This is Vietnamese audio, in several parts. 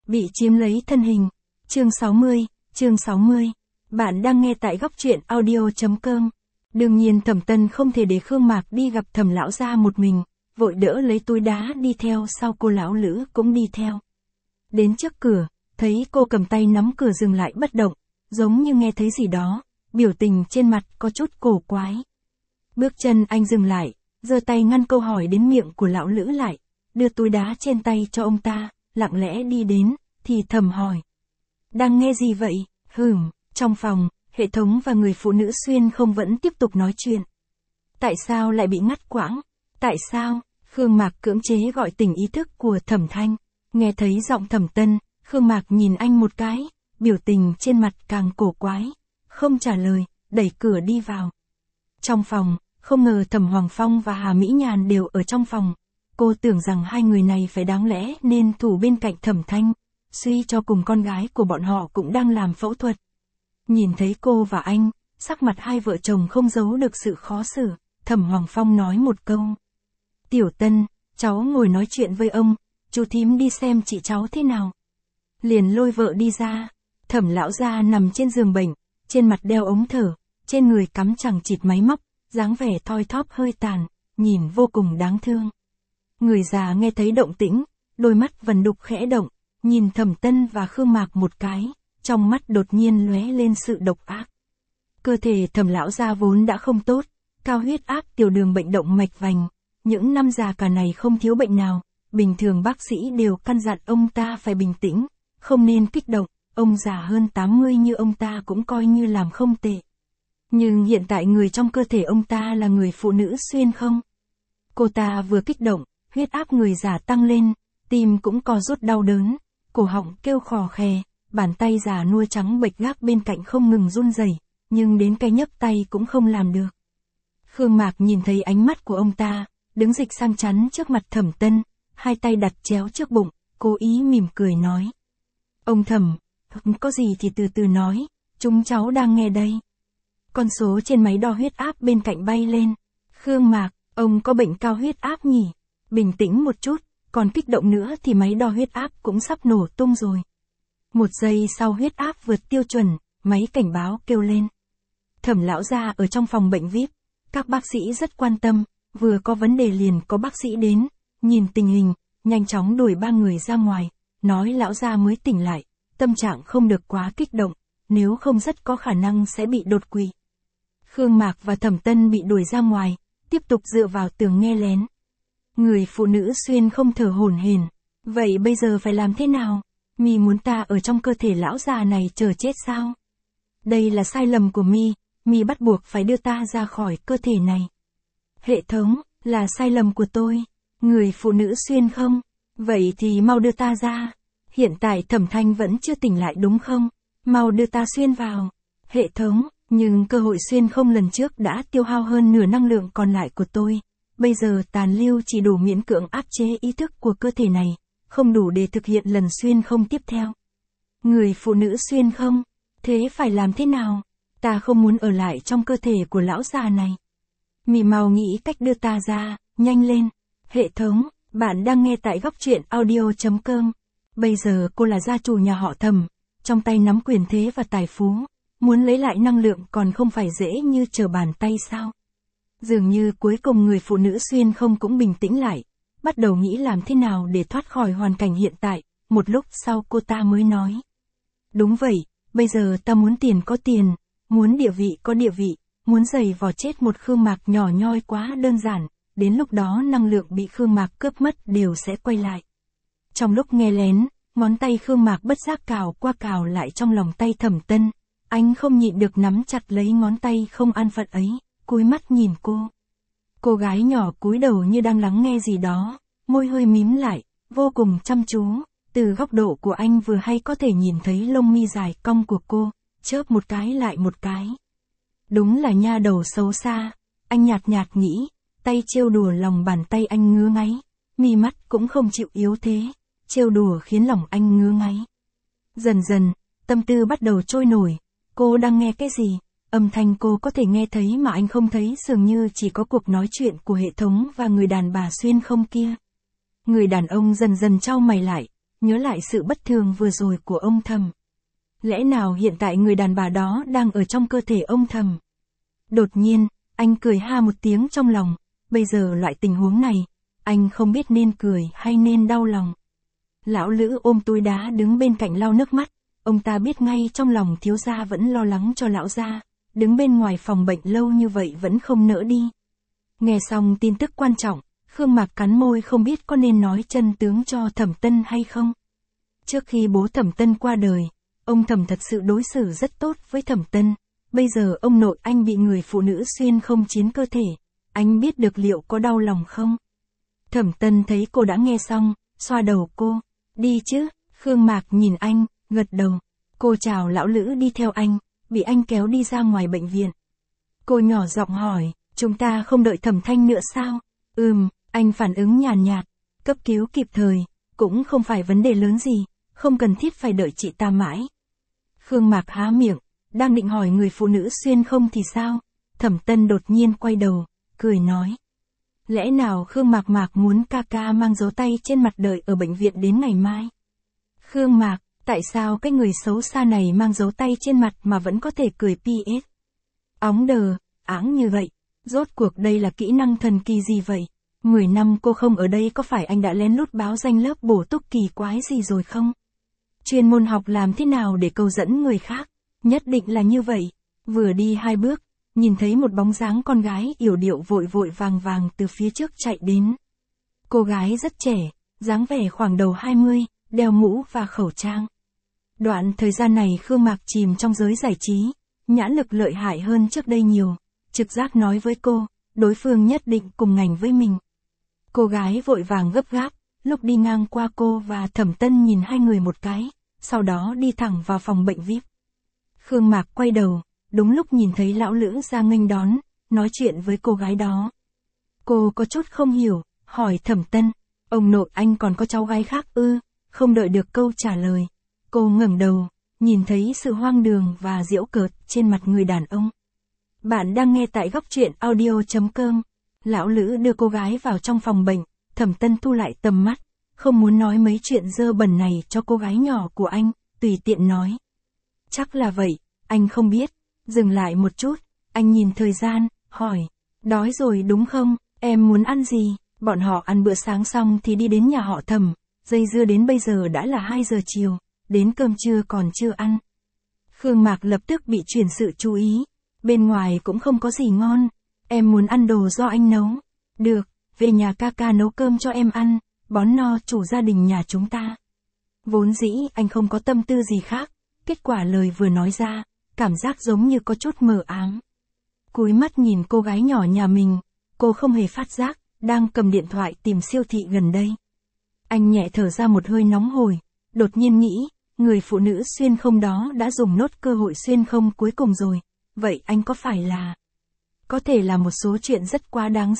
Bị chiếm lấy thân hình. Chương 60. Bạn đang nghe tại góc truyện audio.com. Đương nhiên Thẩm Tân không thể để Khương Mạc đi gặp Thẩm lão gia một mình, vội đỡ lấy túi đá đi theo sau cô lão Lữ cũng đi theo. Đến trước cửa, thấy cô cầm tay nắm cửa dừng lại bất động, giống như nghe thấy gì đó, biểu tình trên mặt có chút cổ quái. Bước chân anh dừng lại, giơ tay ngăn câu hỏi đến miệng của lão Lữ lại, đưa túi đá trên tay cho ông ta, lặng lẽ đi đến, thì thầm hỏi. Đang nghe gì vậy? Trong phòng, hệ thống và người phụ nữ xuyên không vẫn tiếp tục nói chuyện. Tại sao lại bị ngắt quãng? Tại sao? Khương Mạc cưỡng chế gọi tỉnh ý thức của Thẩm Thanh. Nghe thấy giọng Thẩm Tân, Khương Mạc nhìn anh một cái, biểu tình trên mặt càng cổ quái. Không trả lời, đẩy cửa đi vào. Trong phòng, không ngờ Thẩm Hoàng Phong và Hà Mỹ Nhàn đều ở trong phòng. Cô tưởng rằng hai người này phải đáng lẽ nên thủ bên cạnh Thẩm Thanh, suy cho cùng con gái của bọn họ cũng đang làm phẫu thuật. Nhìn thấy cô và anh, sắc mặt hai vợ chồng không giấu được sự khó xử, Thẩm Hoàng Phong nói một câu. Tiểu Tân, cháu ngồi nói chuyện với ông, chú thím đi xem chị cháu thế nào. Liền lôi vợ đi ra, Thẩm lão gia nằm trên giường bệnh, trên mặt đeo ống thở, trên người cắm chằng chịt máy móc, dáng vẻ thoi thóp hơi tàn, nhìn vô cùng đáng thương. Người già nghe thấy động tĩnh, đôi mắt vần đục khẽ động, nhìn Thẩm Tân và Khương Mạc một cái, trong mắt đột nhiên lóe lên sự độc ác. Cơ thể Thẩm lão gia vốn đã không tốt, cao huyết áp, tiểu đường, bệnh động mạch vành, những năm già cả này không thiếu bệnh nào, bình thường bác sĩ đều căn dặn ông ta phải bình tĩnh, không nên kích động, ông già hơn 80 như ông ta cũng coi như làm không tệ. Nhưng hiện tại người trong cơ thể ông ta là người phụ nữ xuyên không? Cô ta vừa kích động, huyết áp người già tăng lên, tim cũng co rút đau đớn, cổ họng kêu khò khè, bàn tay già nua trắng bệch gác bên cạnh không ngừng run rẩy, nhưng đến cái nhấc tay cũng không làm được. Khương Mạc nhìn thấy ánh mắt của ông ta, đứng dịch sang chắn trước mặt Thẩm Tân, hai tay đặt chéo trước bụng, cố ý mỉm cười nói. Ông Thẩm, có gì thì từ từ nói, chúng cháu đang nghe đây. Con số trên máy đo huyết áp bên cạnh bay lên. Khương Mạc, ông có bệnh cao huyết áp nhỉ? Bình tĩnh một chút, còn kích động nữa thì máy đo huyết áp cũng sắp nổ tung rồi. Một giây sau huyết áp vượt tiêu chuẩn, máy cảnh báo kêu lên. Thẩm lão gia ở trong phòng bệnh VIP, các bác sĩ rất quan tâm, vừa có vấn đề liền có bác sĩ đến, nhìn tình hình, nhanh chóng đuổi ba người ra ngoài, nói lão gia mới tỉnh lại, tâm trạng không được quá kích động, nếu không rất có khả năng sẽ bị đột quỵ. Khương Mạc và Thẩm Tân bị đuổi ra ngoài, tiếp tục dựa vào tường nghe lén. Người phụ nữ xuyên không thở hổn hển. Vậy bây giờ phải làm thế nào? Mi muốn ta ở trong cơ thể lão già này chờ chết sao? Đây là sai lầm của Mi, Mi bắt buộc phải đưa ta ra khỏi cơ thể này. Hệ thống, là sai lầm của tôi. Người phụ nữ xuyên không? Vậy thì mau đưa ta ra. Hiện tại Thẩm Thanh vẫn chưa tỉnh lại đúng không? Mau đưa ta xuyên vào. Hệ thống, nhưng cơ hội xuyên không lần trước đã tiêu hao hơn nửa năng lượng còn lại của tôi. Bây giờ tàn lưu chỉ đủ miễn cưỡng áp chế ý thức của cơ thể này, không đủ để thực hiện lần xuyên không tiếp theo. Người phụ nữ xuyên không? Thế phải làm thế nào? Ta không muốn ở lại trong cơ thể của lão già này. Mị mau nghĩ cách đưa ta ra, nhanh lên. Hệ thống, bạn đang nghe tại góc truyện audio.com. Bây giờ cô là gia chủ nhà họ Thẩm, trong tay nắm quyền thế và tài phú, muốn lấy lại năng lượng còn không phải dễ như trở bàn tay sao? Dường như cuối cùng người phụ nữ xuyên không cũng bình tĩnh lại, bắt đầu nghĩ làm thế nào để thoát khỏi hoàn cảnh hiện tại, một lúc sau cô ta mới nói. Đúng vậy, bây giờ ta muốn tiền có tiền, muốn địa vị có địa vị, muốn giày vò chết một Khương Mạc nhỏ nhoi quá đơn giản, đến lúc đó năng lượng bị Khương Mạc cướp mất đều sẽ quay lại. Trong lúc nghe lén, ngón tay Khương Mạc bất giác cào qua cào lại trong lòng tay Thẩm Tân, anh không nhịn được nắm chặt lấy ngón tay không an phận ấy, cúi mắt nhìn cô. Cô gái nhỏ cúi đầu như đang lắng nghe gì đó, môi hơi mím lại, vô cùng chăm chú, từ góc độ của anh vừa hay có thể nhìn thấy lông mi dài cong của cô, chớp một cái lại một cái. Đúng là nha đầu xấu xa, anh nhạt nhạt nghĩ, tay trêu đùa lòng bàn tay anh ngứa ngáy, mi mắt cũng không chịu yếu thế, trêu đùa khiến lòng anh ngứa ngáy. Dần dần, tâm tư bắt đầu trôi nổi, cô đang nghe cái gì? Âm thanh cô có thể nghe thấy mà anh không thấy, dường như chỉ có cuộc nói chuyện của hệ thống và người đàn bà xuyên không kia. Người đàn ông dần dần chau mày lại, nhớ lại sự bất thường vừa rồi của ông Thầm. Lẽ nào hiện tại người đàn bà đó đang ở trong cơ thể ông Thầm? Đột nhiên, anh cười ha một tiếng trong lòng, bây giờ loại tình huống này, anh không biết nên cười hay nên đau lòng. Lão Lữ ôm túi đá đứng bên cạnh lau nước mắt, ông ta biết ngay trong lòng thiếu gia vẫn lo lắng cho lão gia, đứng bên ngoài phòng bệnh lâu như vậy vẫn không nỡ đi. Nghe xong tin tức quan trọng, Khương Mạc cắn môi không biết có nên nói chân tướng cho Thẩm Tân hay không. Trước khi bố Thẩm Tân qua đời, ông Thẩm thật sự đối xử rất tốt với Thẩm Tân, bây giờ ông nội anh bị người phụ nữ xuyên không chiến cơ thể, anh biết được liệu có đau lòng không? Thẩm Tân thấy cô đã nghe xong, xoa đầu cô, đi chứ, Khương Mạc nhìn anh, gật đầu, cô chào lão Lữ đi theo anh, bị anh kéo đi ra ngoài bệnh viện. Cô nhỏ giọng hỏi, chúng ta không đợi Thẩm Thanh nữa sao? Anh phản ứng nhàn nhạt, cấp cứu kịp thời, cũng không phải vấn đề lớn gì, không cần thiết phải đợi chị ta mãi. Khương Mạc há miệng, đang định hỏi người phụ nữ xuyên không thì sao? Thẩm Tân đột nhiên quay đầu, cười nói. Lẽ nào Khương Mạc muốn ca ca mang dấu tay trên mặt đợi ở bệnh viện đến ngày mai? Khương Mạc, tại sao cái người xấu xa này mang dấu tay trên mặt mà vẫn có thể cười PS? Óng đờ, áng như vậy, rốt cuộc đây là kỹ năng thần kỳ gì vậy? 10 năm cô không ở đây có phải anh đã lén lút báo danh lớp bổ túc kỳ quái gì rồi không? Chuyên môn học làm thế nào để câu dẫn người khác? Nhất định là như vậy. Vừa đi 2 bước, nhìn thấy một bóng dáng con gái yểu điệu vội vội vàng từ phía trước chạy đến. Cô gái rất trẻ, dáng vẻ khoảng đầu 20, đeo mũ và khẩu trang. Đoạn thời gian này Khương Mạc chìm trong giới giải trí, nhãn lực lợi hại hơn trước đây nhiều, trực giác nói với cô, đối phương nhất định cùng ngành với mình. Cô gái vội vàng gấp gáp, lúc đi ngang qua cô và Thẩm Tân nhìn hai người một cái, sau đó đi thẳng vào phòng bệnh VIP. Khương Mạc quay đầu, đúng lúc nhìn thấy lão Lữ ra nghênh đón, nói chuyện với cô gái đó. Cô có chút không hiểu, hỏi Thẩm Tân, ông nội anh còn có cháu gái khác ư? Không đợi được câu trả lời, cô ngẩng đầu, nhìn thấy sự hoang đường và giễu cợt trên mặt người đàn ông. Bạn đang nghe tại góc truyện audio.com. Lão Lữ đưa cô gái vào trong phòng bệnh, Thẩm Tân thu lại tầm mắt, không muốn nói mấy chuyện dơ bẩn này cho cô gái nhỏ của anh, tùy tiện nói. Chắc là vậy, anh không biết. Dừng lại một chút, anh nhìn thời gian, hỏi, đói rồi đúng không, em muốn ăn gì? Bọn họ ăn bữa sáng xong thì đi đến nhà họ Thẩm, dây dưa đến bây giờ đã là 2 giờ chiều, đến cơm trưa còn chưa ăn. Khương Mạc lập tức bị chuyển sự chú ý, bên ngoài cũng không có gì ngon, em muốn ăn đồ do anh nấu. Được, về nhà ca ca nấu cơm cho em ăn, bón no chủ gia đình nhà chúng ta. Vốn dĩ anh không có tâm tư gì khác, kết quả lời vừa nói ra, cảm giác giống như có chút mờ ám. Cúi mắt nhìn cô gái nhỏ nhà mình, cô không hề phát giác, đang cầm điện thoại tìm siêu thị gần đây. Anh nhẹ thở ra một hơi nóng hổi, đột nhiên nghĩ, người phụ nữ xuyên không đó đã dùng nốt cơ hội xuyên không cuối cùng rồi, vậy anh có phải là... Có thể là một số chuyện rất quá đáng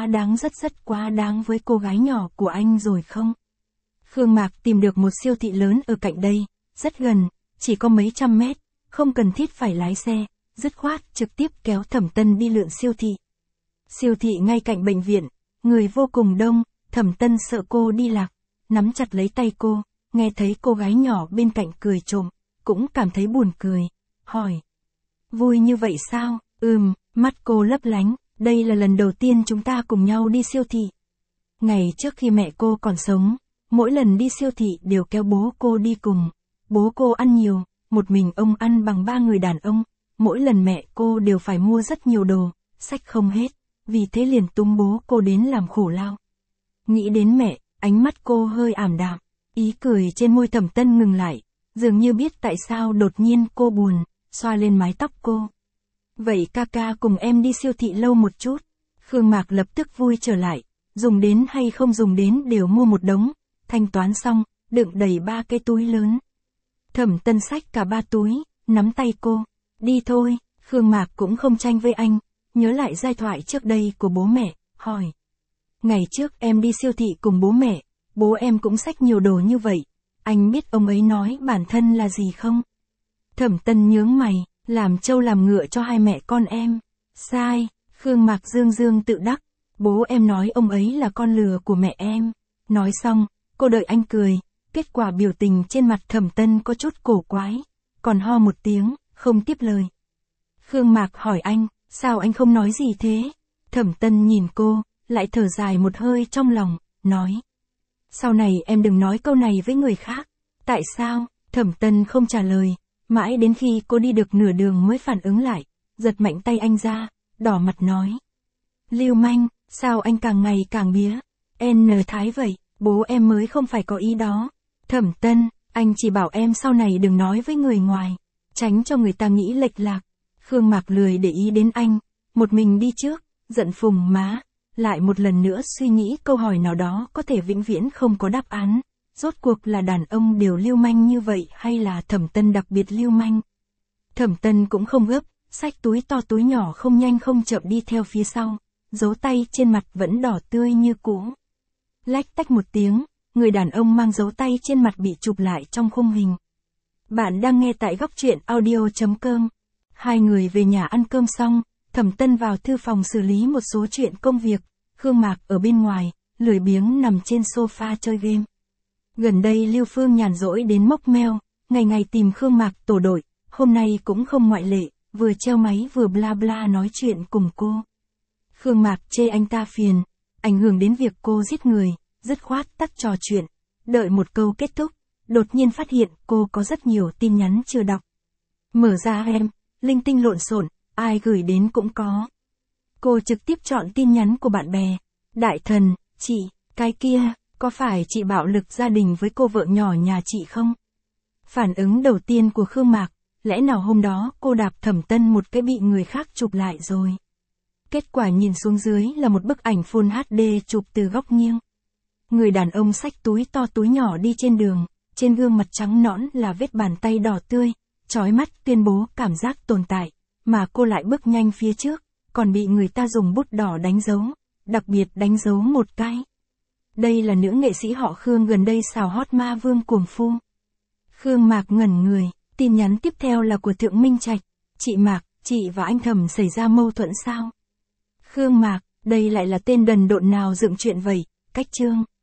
rất quá đáng với cô gái nhỏ của anh rồi không? Khương Mạc tìm được một siêu thị lớn ở cạnh đây, rất gần, chỉ có mấy trăm mét, không cần thiết phải lái xe, dứt khoát trực tiếp kéo Thẩm Tân đi lượn siêu thị. Siêu thị ngay cạnh bệnh viện, người vô cùng đông, Thẩm Tân sợ cô đi lạc, nắm chặt lấy tay cô, nghe thấy cô gái nhỏ bên cạnh cười trộm, cũng cảm thấy buồn cười, hỏi. Vui như vậy sao? Mắt cô lấp lánh, đây là lần đầu tiên chúng ta cùng nhau đi siêu thị. Ngày trước khi mẹ cô còn sống, mỗi lần đi siêu thị đều kéo bố cô đi cùng. Bố cô ăn nhiều, một mình ông ăn bằng 3 người đàn ông, mỗi lần mẹ cô đều phải mua rất nhiều đồ, xách không hết, vì thế liền túm bố cô đến làm khổ lao. Nghĩ đến mẹ, ánh mắt cô hơi ảm đạm, ý cười trên môi Thẩm Tân ngừng lại, dường như biết tại sao đột nhiên cô buồn, xoa lên mái tóc cô. Vậy ca ca cùng em đi siêu thị lâu một chút. Khương Mạc lập tức vui trở lại, dùng đến hay không dùng đến đều mua một đống, thanh toán xong, đựng đầy 3 cái túi lớn. Thẩm Tân xách cả 3 túi, nắm tay cô, đi thôi. Khương Mạc cũng không tranh với anh, nhớ lại giai thoại trước đây của bố mẹ, hỏi. Ngày trước em đi siêu thị cùng bố mẹ, bố em cũng xách nhiều đồ như vậy, anh biết ông ấy nói bản thân là gì không? Thẩm Tân nhướng mày, làm trâu làm ngựa cho hai mẹ con em. Sai, Khương Mạc dương tự đắc, bố em nói ông ấy là con lừa của mẹ em. Nói xong, cô đợi anh cười, Kết quả biểu tình trên mặt Thẩm Tân có chút cổ quái, còn ho một tiếng, không tiếp lời. Khương Mạc hỏi anh, sao anh không nói gì thế? Thẩm Tân nhìn cô, lại thở dài một hơi trong lòng, nói. Sau này em đừng nói câu này với người khác. Tại sao? Thẩm Tân không trả lời, mãi đến khi cô đi được nửa đường mới phản ứng lại, giật mạnh tay anh ra, đỏ mặt nói. Lưu manh, sao anh càng ngày càng bía? Thái vậy, bố em mới không phải có ý đó. Thẩm Tân, anh chỉ bảo em sau này đừng nói với người ngoài, tránh cho người ta nghĩ lệch lạc. Khương Mạc lười để ý đến anh, một mình đi trước, giận phùng má, lại một lần nữa suy nghĩ câu hỏi nào đó có thể vĩnh viễn không có đáp án. Rốt cuộc là đàn ông đều lưu manh như vậy hay là Thẩm Tân đặc biệt lưu manh? Thẩm Tân cũng không gấp, xách túi to túi nhỏ không nhanh không chậm đi theo phía sau, dấu tay trên mặt vẫn đỏ tươi như cũ. Lách tách một tiếng, người đàn ông mang dấu tay trên mặt bị chụp lại trong khung hình. Bạn đang nghe tại góc truyện audio.com. Hai người về nhà ăn cơm xong, Thẩm Tân vào thư phòng xử lý một số chuyện công việc, Khương Mạc ở bên ngoài, lười biếng nằm trên sofa chơi game. Gần đây Lưu Phương nhàn rỗi đến mốc meo, ngày ngày tìm Khương Mạc tổ đội, hôm nay cũng không ngoại lệ, vừa treo máy vừa bla bla nói chuyện cùng cô. Khương Mạc chê anh ta phiền, ảnh hưởng đến việc cô giết người, dứt khoát tắt trò chuyện, đợi một câu kết thúc, đột nhiên phát hiện cô có rất nhiều tin nhắn chưa đọc. Mở ra em, linh tinh lộn xộn, ai gửi đến cũng có. Cô trực tiếp chọn tin nhắn của bạn bè. Đại thần, chị, cái kia, có phải chị bạo lực gia đình với cô vợ nhỏ nhà chị không? Phản ứng đầu tiên của Khương Mạc, lẽ nào hôm đó cô đạp Thẩm Tân một cái bị người khác chụp lại rồi? Kết quả nhìn xuống dưới là một bức ảnh Full HD chụp từ góc nghiêng. Người đàn ông xách túi to túi nhỏ đi trên đường, trên gương mặt trắng nõn là vết bàn tay đỏ tươi, chói mắt tuyên bố cảm giác tồn tại, mà cô lại bước nhanh phía trước, còn bị người ta dùng bút đỏ đánh dấu, đặc biệt đánh dấu một cái. Đây là nữ nghệ sĩ họ Khương gần đây xào hot ma vương cuồng phu. Khương Mạc ngẩn người, tin nhắn tiếp theo là của Thượng Minh Trạch. Chị Mạc, chị và anh Thẩm xảy ra mâu thuẫn sao? Khương Mạc, đây lại là tên đần độn nào dựng chuyện vậy, cách chương.